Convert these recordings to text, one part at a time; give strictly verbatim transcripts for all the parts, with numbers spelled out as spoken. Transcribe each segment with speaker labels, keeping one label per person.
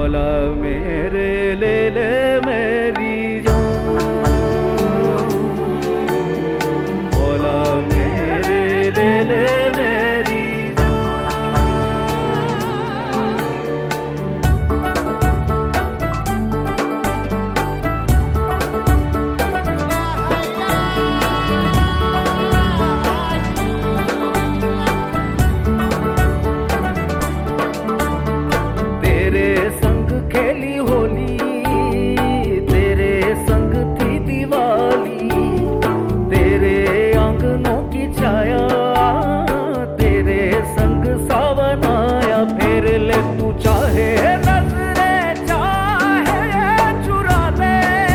Speaker 1: मौला मेरे ले ले मेरी जान, मौला मेरे ले ले मेरी खेली होली, तेरे संग थी दिवाली, तेरे आंगनों की छाया, तेरे संग सावन आया। फिर ले तू चाहे नजरे चाहे चुरा ले,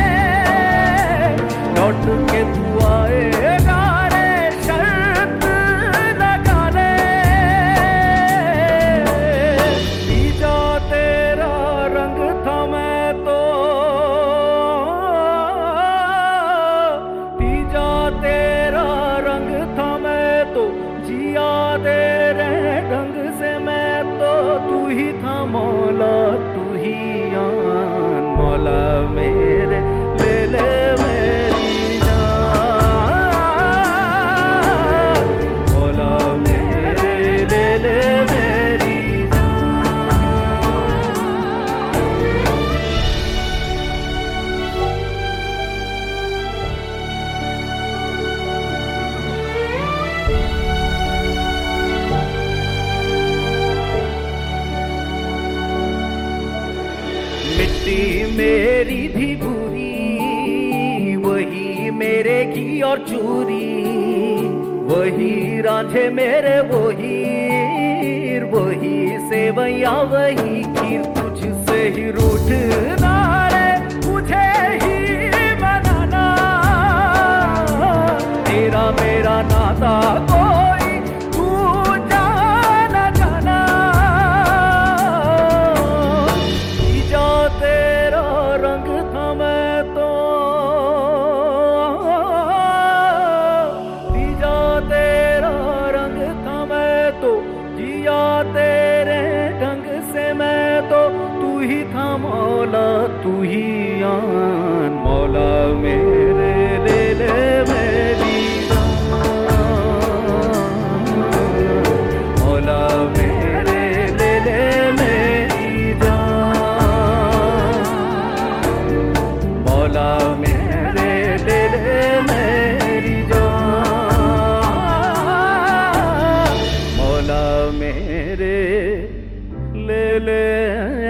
Speaker 1: लौट के तू आएगा रे शर्त लगा ले। पीजा तेरा रंग था मैं तो, पीजा तेरा रंग था मैं तो, जिया तेरे ढंग से मैं तो। तू ही था मौला तू ही आन, मौला मेरे ले ले मेरी जान, मौला मेरे ले ले मेरी मिट्टी मेरी भी बुरी, वही मेरे घी और चूरी, वही रांझे मेरे वही, वही सेवैया वही खीर। तुझसे ही रूठना रे मुझे ही मनाना, तेरा मेरा नाता कोई तू जाना जाना। तेरा रंग था मैं तो, पीजा तेरा रंग था मैं तो, जिया तेरे ढंग से मैं तो। तू ही था मौला तू ही आन, मौला मेरे ले ले मेरी जान, मौला मेरे ले ले मेरी जान, मौला मेरे ले ले मेरी जान, मौला मेरे ले ले